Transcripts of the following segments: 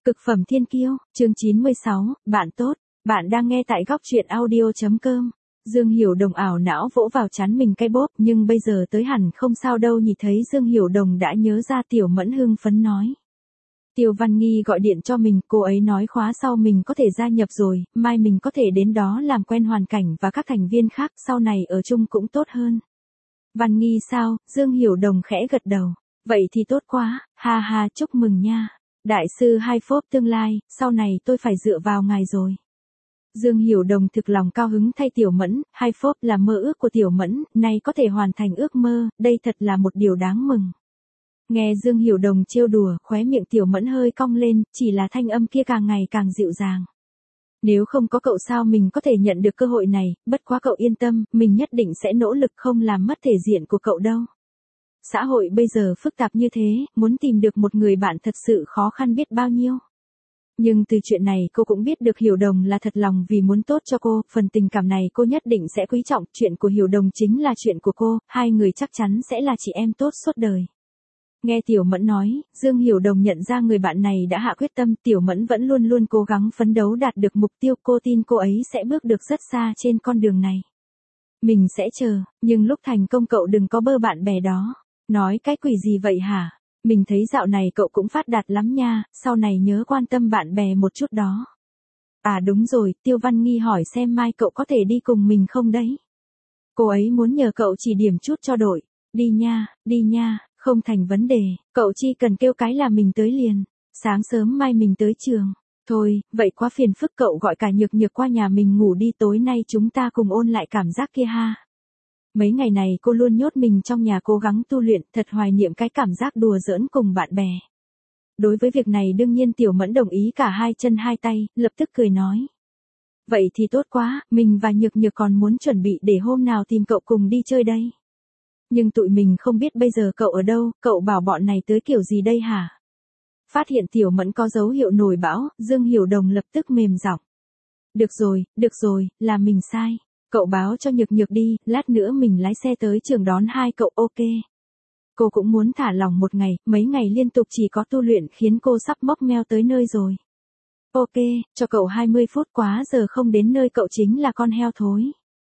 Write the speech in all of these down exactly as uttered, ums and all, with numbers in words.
Cực phẩm thiên kiêu, chương chín mươi sáu, bạn tốt, bạn đang nghe tại góc truyện audio.com. Dương Hiểu Đồng ảo não vỗ vào trán mình cái bóp, nhưng bây giờ tới hẳn không sao đâu. Nhìn thấy Dương Hiểu Đồng đã nhớ ra, Tiểu Mẫn hưng phấn nói. Tiêu Văn Nghi gọi điện cho mình, cô ấy nói khóa sau mình có thể gia nhập rồi, mai mình có thể đến đó làm quen hoàn cảnh và các thành viên khác, sau này ở chung cũng tốt hơn. Văn Nghi sao? Dương Hiểu Đồng khẽ gật đầu. Vậy thì tốt quá, ha ha, chúc mừng nha. Đại sư Hai Phốp tương lai, sau này tôi phải dựa vào ngài rồi. Dương Hiểu Đồng thực lòng cao hứng thay Tiểu Mẫn, Hai Phốp là mơ ước của Tiểu Mẫn, nay có thể hoàn thành ước mơ, đây thật là một điều đáng mừng. Nghe Dương Hiểu Đồng trêu đùa, khóe miệng Tiểu Mẫn hơi cong lên, chỉ là thanh âm kia càng ngày càng dịu dàng. Nếu không có cậu sao mình có thể nhận được cơ hội này, bất quá cậu yên tâm, mình nhất định sẽ nỗ lực không làm mất thể diện của cậu đâu. Xã hội bây giờ phức tạp như thế, muốn tìm được một người bạn thật sự khó khăn biết bao nhiêu. Nhưng từ chuyện này cô cũng biết được Hiểu Đồng là thật lòng vì muốn tốt cho cô, phần tình cảm này cô nhất định sẽ quý trọng, chuyện của Hiểu Đồng chính là chuyện của cô, hai người chắc chắn sẽ là chị em tốt suốt đời. Nghe Tiểu Mẫn nói, Dương Hiểu Đồng nhận ra người bạn này đã hạ quyết tâm, Tiểu Mẫn vẫn luôn luôn cố gắng phấn đấu đạt được mục tiêu, cô tin cô ấy sẽ bước được rất xa trên con đường này. Mình sẽ chờ, nhưng lúc thành công cậu đừng có bơ bạn bè đó. Nói cái quỷ gì vậy hả? Mình thấy dạo này cậu cũng phát đạt lắm nha, sau này nhớ quan tâm bạn bè một chút đó. À đúng rồi, Tiêu Văn Nghi hỏi xem mai cậu có thể đi cùng mình không đấy. Cô ấy muốn nhờ cậu chỉ điểm chút cho đội. Đi nha, đi nha, không thành vấn đề, cậu chỉ cần kêu cái là mình tới liền. Sáng sớm mai mình tới trường. Thôi, vậy quá phiền phức, cậu gọi cả Nhược Nhược qua nhà mình ngủ đi, tối nay chúng ta cùng ôn lại cảm giác kia ha. Mấy ngày này cô luôn nhốt mình trong nhà cố gắng tu luyện, thật hoài niệm cái cảm giác đùa giỡn cùng bạn bè. Đối với việc này đương nhiên Tiểu Mẫn đồng ý cả hai chân hai tay, lập tức cười nói. Vậy thì tốt quá, mình và Nhược Nhược còn muốn chuẩn bị để hôm nào tìm cậu cùng đi chơi đây. Nhưng tụi mình không biết bây giờ cậu ở đâu, cậu bảo bọn này tới kiểu gì đây hả? Phát hiện Tiểu Mẫn có dấu hiệu nổi bão, Dương Hiểu Đồng lập tức mềm giọng. Được rồi, được rồi, là mình sai. Cậu báo cho Nhược Nhược đi, lát nữa mình lái xe tới trường đón hai cậu, ok. Cô cũng muốn thả lỏng một ngày, mấy ngày liên tục chỉ có tu luyện khiến cô sắp mốc meo tới nơi rồi. Ok, cho cậu hai mươi phút, quá giờ không đến nơi cậu chính là con heo thối.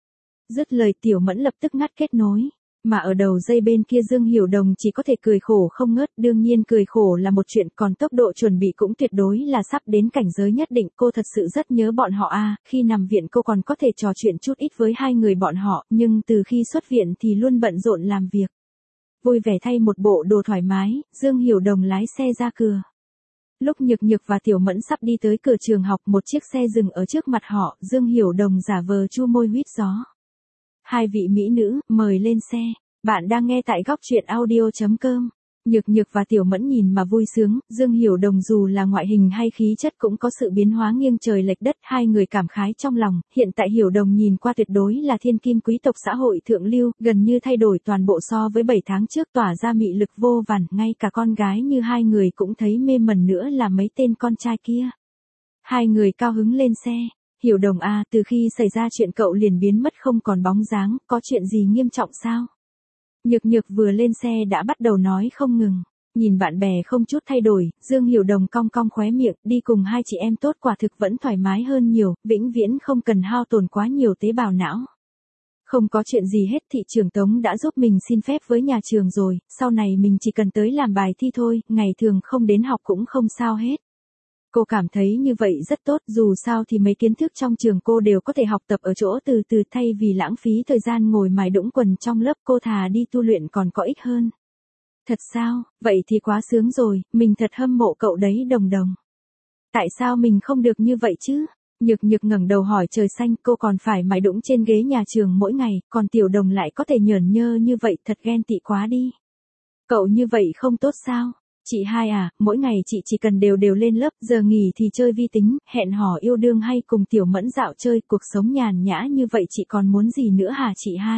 Dứt lời Tiểu Mẫn lập tức ngắt kết nối. Mà ở đầu dây bên kia Dương Hiểu Đồng chỉ có thể cười khổ không ngớt, đương nhiên cười khổ là một chuyện, còn tốc độ chuẩn bị cũng tuyệt đối là sắp đến cảnh giới nhất định, cô thật sự rất nhớ bọn họ à, khi nằm viện cô còn có thể trò chuyện chút ít với hai người bọn họ, nhưng từ khi xuất viện thì luôn bận rộn làm việc. Vui vẻ thay một bộ đồ thoải mái, Dương Hiểu Đồng lái xe ra cửa. Lúc Nhược Nhược và Tiểu Mẫn sắp đi tới cửa trường học, một chiếc xe dừng ở trước mặt họ, Dương Hiểu Đồng giả vờ chu môi huýt gió. Hai vị mỹ nữ, mời lên xe. Bạn đang nghe tại góc truyện audio.com. Nhược Nhược và Tiểu Mẫn nhìn mà vui sướng, Dương Hiểu Đồng dù là ngoại hình hay khí chất cũng có sự biến hóa nghiêng trời lệch đất, hai người cảm khái trong lòng, hiện tại Hiểu Đồng nhìn qua tuyệt đối là thiên kim quý tộc xã hội thượng lưu, gần như thay đổi toàn bộ so với bảy tháng trước, tỏa ra mị lực vô vàn, ngay cả con gái như hai người cũng thấy mê mẩn, nữa là mấy tên con trai kia. Hai người cao hứng lên xe. Hiểu Đồng à, từ khi xảy ra chuyện cậu liền biến mất không còn bóng dáng, có chuyện gì nghiêm trọng sao? Nhược Nhược vừa lên xe đã bắt đầu nói không ngừng. Nhìn bạn bè không chút thay đổi, Dương Hiểu Đồng cong cong khóe miệng, đi cùng hai chị em tốt quả thực vẫn thoải mái hơn nhiều, vĩnh viễn không cần hao tổn quá nhiều tế bào não. Không có chuyện gì hết, thị trưởng Tống đã giúp mình xin phép với nhà trường rồi, sau này mình chỉ cần tới làm bài thi thôi, ngày thường không đến học cũng không sao hết. Cô cảm thấy như vậy rất tốt, dù sao thì mấy kiến thức trong trường cô đều có thể học tập ở chỗ từ từ, thay vì lãng phí thời gian ngồi mài đũng quần trong lớp, cô thà đi tu luyện còn có ích hơn. Thật sao, vậy thì quá sướng rồi, mình thật hâm mộ cậu đấy Đồng Đồng. Tại sao mình không được như vậy chứ? Nhược Nhược ngẩng đầu hỏi trời xanh, cô còn phải mài đũng trên ghế nhà trường mỗi ngày, còn Tiểu Đồng lại có thể nhởn nhơ như vậy, thật ghen tị quá đi. Cậu như vậy không tốt sao? Chị hai à, mỗi ngày chị chỉ cần đều đều lên lớp, giờ nghỉ thì chơi vi tính, hẹn hò yêu đương hay cùng Tiểu Mẫn dạo chơi, cuộc sống nhàn nhã như vậy chị còn muốn gì nữa hả chị hai?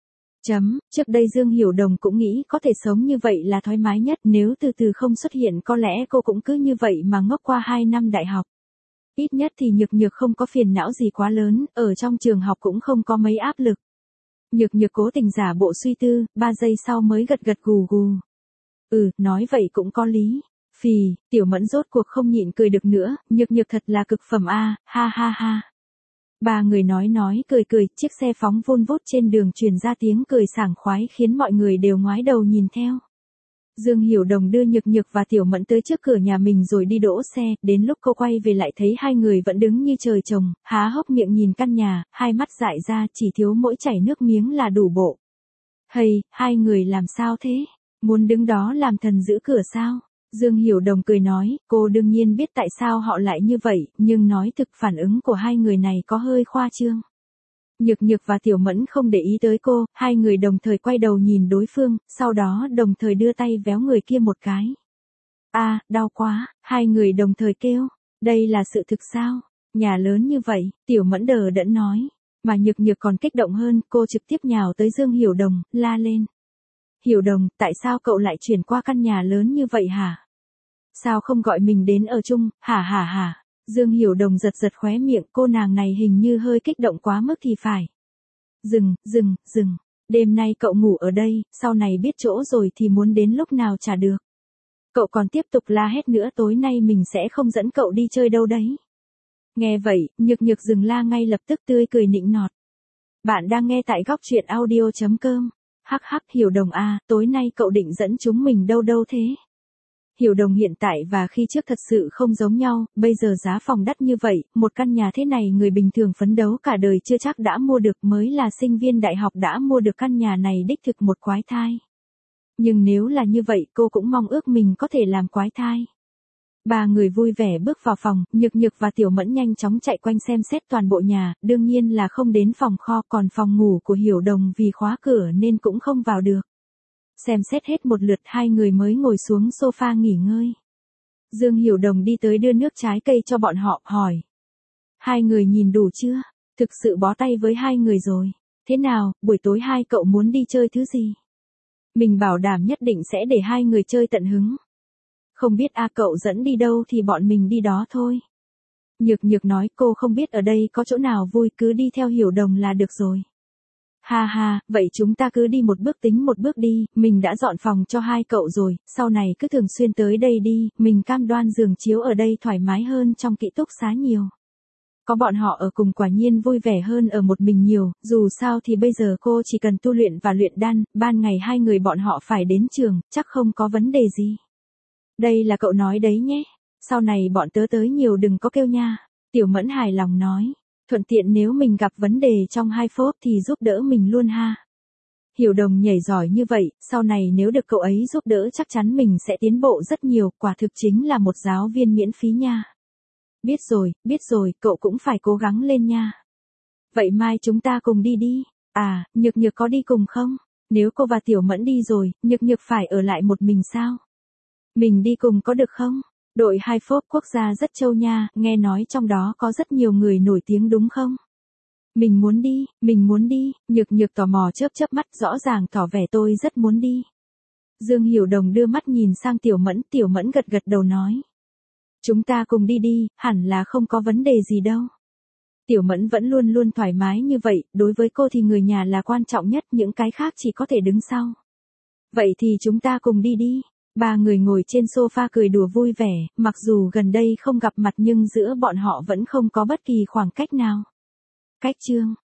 Chấm, trước đây Dương Hiểu Đồng cũng nghĩ có thể sống như vậy là thoải mái nhất, nếu từ từ không xuất hiện có lẽ cô cũng cứ như vậy mà ngốc qua hai năm đại học. Ít nhất thì Nhược Nhược không có phiền não gì quá lớn, ở trong trường học cũng không có mấy áp lực. Nhược Nhược cố tình giả bộ suy tư, ba giây sau mới gật gật gù gù. Ừ, nói vậy cũng có lý. Phì, Tiểu Mẫn rốt cuộc không nhịn cười được nữa, Nhược Nhược thật là cực phẩm a, ha ha ha. Ba người nói nói cười cười, chiếc xe phóng vun vút trên đường truyền ra tiếng cười sảng khoái khiến mọi người đều ngoái đầu nhìn theo. Dương Hiểu Đồng đưa Nhược Nhược và Tiểu Mẫn tới trước cửa nhà mình rồi đi đỗ xe, đến lúc cô quay về lại thấy hai người vẫn đứng như trời trồng, há hốc miệng nhìn căn nhà, hai mắt dại ra chỉ thiếu mỗi chảy nước miếng là đủ bộ. Hây, hai người làm sao thế? Muốn đứng đó làm thần giữ cửa sao? Dương Hiểu Đồng cười nói, cô đương nhiên biết tại sao họ lại như vậy, nhưng nói thực phản ứng của hai người này có hơi khoa trương. Nhược Nhược và Tiểu Mẫn không để ý tới cô, hai người đồng thời quay đầu nhìn đối phương, sau đó đồng thời đưa tay véo người kia một cái. A, à, đau quá, hai người đồng thời kêu, đây là sự thực sao? Nhà lớn như vậy, Tiểu Mẫn đờ đẫn nói, mà Nhược Nhược còn kích động hơn, cô trực tiếp nhào tới Dương Hiểu Đồng, la lên. Hiểu Đồng, tại sao cậu lại chuyển qua căn nhà lớn như vậy hả? Sao không gọi mình đến ở chung, hả hả hả? Dương Hiểu Đồng giật giật khóe miệng, cô nàng này hình như hơi kích động quá mức thì phải. Dừng, dừng, dừng, đêm nay cậu ngủ ở đây, sau này biết chỗ rồi thì muốn đến lúc nào trả được. Cậu còn tiếp tục la hét nữa tối nay mình sẽ không dẫn cậu đi chơi đâu đấy. Nghe vậy, Nhược Nhược dừng la ngay lập tức tươi cười nịnh nọt. Bạn đang nghe tại góc truyện audio chấm com. Hắc hắc Hiểu Đồng à, tối nay cậu định dẫn chúng mình đâu đâu thế? Hiểu Đồng hiện tại và khi trước thật sự không giống nhau, bây giờ giá phòng đắt như vậy, một căn nhà thế này người bình thường phấn đấu cả đời chưa chắc đã mua được, mới là sinh viên đại học đã mua được căn nhà này đích thực một quái thai. Nhưng nếu là như vậy cô cũng mong ước mình có thể làm quái thai. Ba người vui vẻ bước vào phòng, Nhược Nhược và Tiểu Mẫn nhanh chóng chạy quanh xem xét toàn bộ nhà, đương nhiên là không đến phòng kho, còn phòng ngủ của Hiểu Đồng vì khóa cửa nên cũng không vào được. Xem xét hết một lượt hai người mới ngồi xuống sofa nghỉ ngơi. Dương Hiểu Đồng đi tới đưa nước trái cây cho bọn họ, hỏi. Hai người nhìn đủ chưa? Thực sự bó tay với hai người rồi. Thế nào, buổi tối hai cậu muốn đi chơi thứ gì? Mình bảo đảm nhất định sẽ để hai người chơi tận hứng. Không biết a cậu dẫn đi đâu thì bọn mình đi đó thôi. Nhược Nhược nói cô không biết ở đây có chỗ nào vui, cứ đi theo Hiểu Đồng là được rồi. Ha ha, vậy chúng ta cứ đi một bước tính một bước đi, mình đã dọn phòng cho hai cậu rồi, sau này cứ thường xuyên tới đây đi, mình cam đoan giường chiếu ở đây thoải mái hơn trong ký túc xá nhiều. Có bọn họ ở cùng quả nhiên vui vẻ hơn ở một mình nhiều, dù sao thì bây giờ cô chỉ cần tu luyện và luyện đan, ban ngày hai người bọn họ phải đến trường, chắc không có vấn đề gì. Đây là cậu nói đấy nhé, sau này bọn tớ tới nhiều đừng có kêu nha, Tiểu Mẫn hài lòng nói. Thuận tiện nếu mình gặp vấn đề trong hai phốp thì giúp đỡ mình luôn ha. Hiểu Đồng nhảy giỏi như vậy, sau này nếu được cậu ấy giúp đỡ chắc chắn mình sẽ tiến bộ rất nhiều, quả thực chính là một giáo viên miễn phí nha. Biết rồi, biết rồi, cậu cũng phải cố gắng lên nha. Vậy mai chúng ta cùng đi đi. À, Nhược Nhược có đi cùng không? Nếu cô và Tiểu Mẫn đi rồi, Nhược Nhược phải ở lại một mình sao? Mình đi cùng có được không? Đội hai phốp quốc gia rất trâu nha, nghe nói trong đó có rất nhiều người nổi tiếng đúng không? Mình muốn đi, mình muốn đi, Nhược Nhược tò mò chớp chớp mắt, rõ ràng tỏ vẻ tôi rất muốn đi. Dương Hiểu Đồng đưa mắt nhìn sang Tiểu Mẫn, Tiểu Mẫn gật gật đầu nói. Chúng ta cùng đi đi, hẳn là không có vấn đề gì đâu. Tiểu Mẫn vẫn luôn luôn thoải mái như vậy, đối với cô thì người nhà là quan trọng nhất, những cái khác chỉ có thể đứng sau. Vậy thì chúng ta cùng đi đi. Ba người ngồi trên sofa cười đùa vui vẻ, mặc dù gần đây không gặp mặt nhưng giữa bọn họ vẫn không có bất kỳ khoảng cách nào. Cách chương